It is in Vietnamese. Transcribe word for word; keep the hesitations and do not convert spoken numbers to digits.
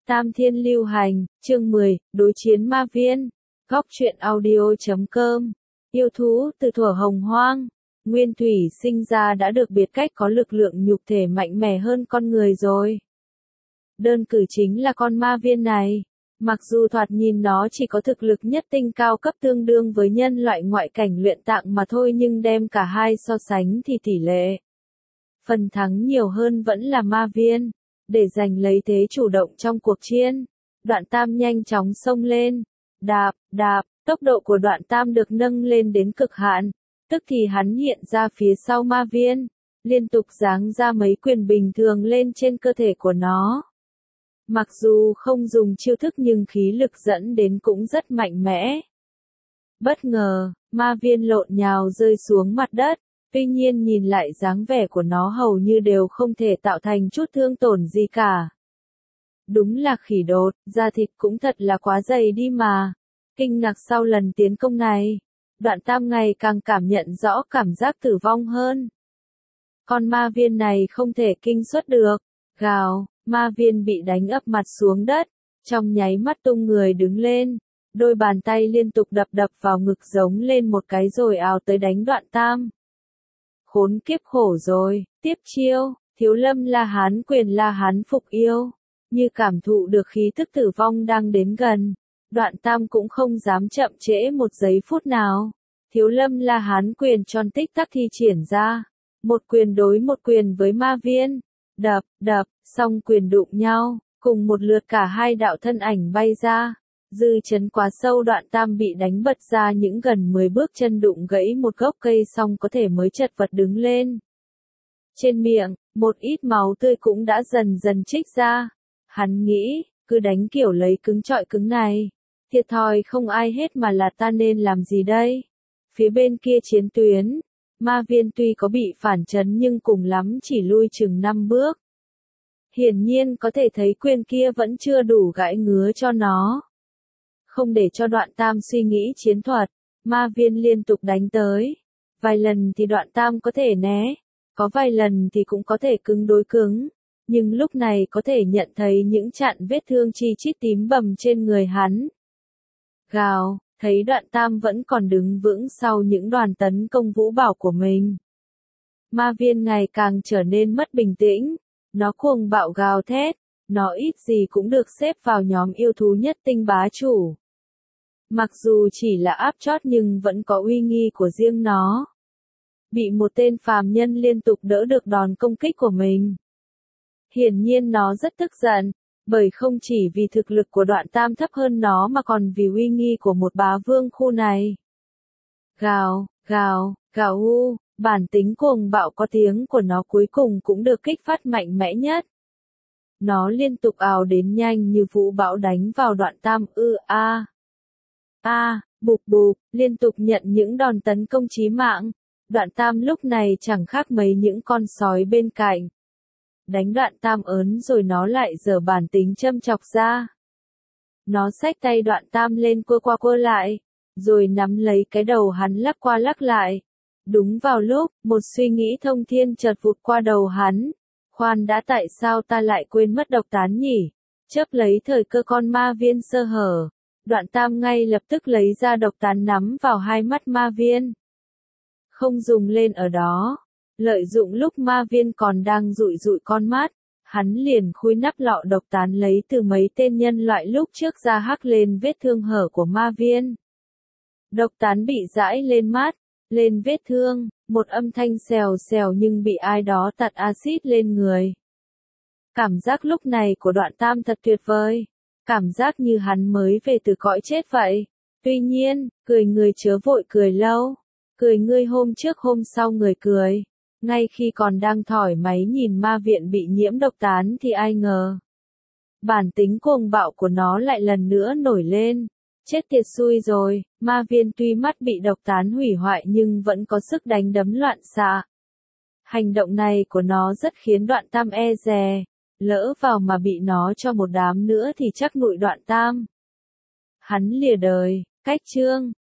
Tam Thiên Lưu Hành, chương mười, Đối chiến ma viên. Góc truyện audio chấm com. Yêu thú từ thuở hồng hoang, nguyên thủy sinh ra đã được biệt cách có lực lượng nhục thể mạnh mẽ hơn con người rồi. Đơn cử chính là con ma viên này. Mặc dù thoạt nhìn nó chỉ có thực lực nhất tinh cao cấp tương đương với nhân loại ngoại cảnh luyện tạng mà thôi, nhưng đem cả hai so sánh thì tỷ lệ phần thắng nhiều hơn vẫn là ma viên. Để giành lấy thế chủ động trong cuộc chiến, Đoạn Tam nhanh chóng xông lên. Đạp, đạp, tốc độ của Đoạn Tam được nâng lên đến cực hạn. Tức thì hắn hiện ra phía sau ma viên, liên tục giáng ra mấy quyền bình thường lên trên cơ thể của nó. Mặc dù không dùng chiêu thức nhưng khí lực dẫn đến cũng rất mạnh mẽ. Bất ngờ, ma viên lộn nhào rơi xuống mặt đất. Tuy nhiên nhìn lại dáng vẻ của nó hầu như đều không thể tạo thành chút thương tổn gì cả. Đúng là khỉ đột, da thịt cũng thật là quá dày đi mà. Kinh ngạc sau lần tiến công này, Đoạn Tam ngày càng cảm nhận rõ cảm giác tử vong hơn. Con ma viên này không thể kinh xuất được. Gào, ma viên bị đánh ấp mặt xuống đất, trong nháy mắt tung người đứng lên. Đôi bàn tay liên tục đập đập vào ngực giống lên một cái rồi ào tới đánh Đoạn Tam. Khốn kiếp khổ rồi, tiếp chiêu, Thiếu Lâm La Hán quyền La Hán phục yêu. Như cảm thụ được khí tức tử vong đang đến gần, Đoạn Tam cũng không dám chậm trễ một giây phút nào. Thiếu Lâm La Hán quyền tròn tích tắc thi triển ra, một quyền đối một quyền với ma viên. Đập, đập, song quyền đụng nhau, cùng một lượt cả hai đạo thân ảnh bay ra. Dư chấn quá sâu, Đoạn Tam bị đánh bật ra những gần mười bước, chân đụng gãy một gốc cây xong có thể mới chật vật đứng lên. Trên miệng, một ít máu tươi cũng đã dần dần trích ra. Hắn nghĩ, cứ đánh kiểu lấy cứng trọi cứng này, thiệt thòi không ai hết mà là ta nên làm gì đây? Phía bên kia chiến tuyến, ma viên tuy có bị phản chấn nhưng cùng lắm chỉ lui chừng năm bước. Hiển nhiên có thể thấy quyền kia vẫn chưa đủ gãi ngứa cho nó. Không để cho Đoạn Tam suy nghĩ chiến thuật, ma viên liên tục đánh tới. Vài lần thì Đoạn Tam có thể né, có vài lần thì cũng có thể cứng đối cứng. Nhưng lúc này có thể nhận thấy những chặn vết thương chi chít tím bầm trên người hắn. Gào, thấy Đoạn Tam vẫn còn đứng vững sau những đoàn tấn công vũ bảo của mình. Ma viên ngày càng trở nên mất bình tĩnh, nó cuồng bạo gào thét, nó ít gì cũng được xếp vào nhóm yêu thú nhất tinh bá chủ. Mặc dù chỉ là áp chót nhưng vẫn có uy nghi của riêng nó. Bị một tên phàm nhân liên tục đỡ được đòn công kích của mình. Hiển nhiên nó rất tức giận, bởi không chỉ vì thực lực của Đoạn Tam thấp hơn nó mà còn vì uy nghi của một bá vương khu này. Gào, gào, gào u, bản tính cuồng bạo có tiếng của nó cuối cùng cũng được kích phát mạnh mẽ nhất. Nó liên tục ào đến nhanh như vũ bão đánh vào Đoạn Tam. Ư a a, bụp bụp, liên tục nhận những đòn tấn công chí mạng. Đoạn Tam lúc này chẳng khác mấy những con sói bên cạnh. Đánh Đoạn Tam ớn rồi nó lại giở bản tính châm chọc ra. Nó xách tay Đoạn Tam lên quơ qua quơ lại, rồi nắm lấy cái đầu hắn lắc qua lắc lại. Đúng vào lúc, một suy nghĩ thông thiên chợt vụt qua đầu hắn. Khoan đã, tại sao ta lại quên mất độc tán nhỉ? Chớp lấy thời cơ con ma viên sơ hở, Đoạn Tam ngay lập tức lấy ra độc tán nắm vào hai mắt ma viên. Không dùng lên ở đó. Lợi dụng lúc ma viên còn đang dụi dụi con mắt, hắn liền khui nắp lọ độc tán lấy từ mấy tên nhân loại lúc trước ra hắc lên vết thương hở của ma viên. Độc tán bị dãi lên mắt, lên vết thương, một âm thanh xèo xèo nhưng bị ai đó tạt axit lên người. Cảm giác lúc này của Đoạn Tam thật tuyệt vời, cảm giác như hắn mới về từ cõi chết vậy. Tuy nhiên, cười người chớ vội cười lâu, cười ngươi hôm trước hôm sau người cười. Ngay khi còn đang thỏi máy nhìn ma viện bị nhiễm độc tán thì ai ngờ. Bản tính cuồng bạo của nó lại lần nữa nổi lên. Chết tiệt xui rồi, ma viên tuy mắt bị độc tán hủy hoại nhưng vẫn có sức đánh đấm loạn xạ. Hành động này của nó rất khiến Đoạn Tam e dè, lỡ vào mà bị nó cho một đám nữa thì chắc nụi Đoạn Tam. Hắn lìa đời, cách chương.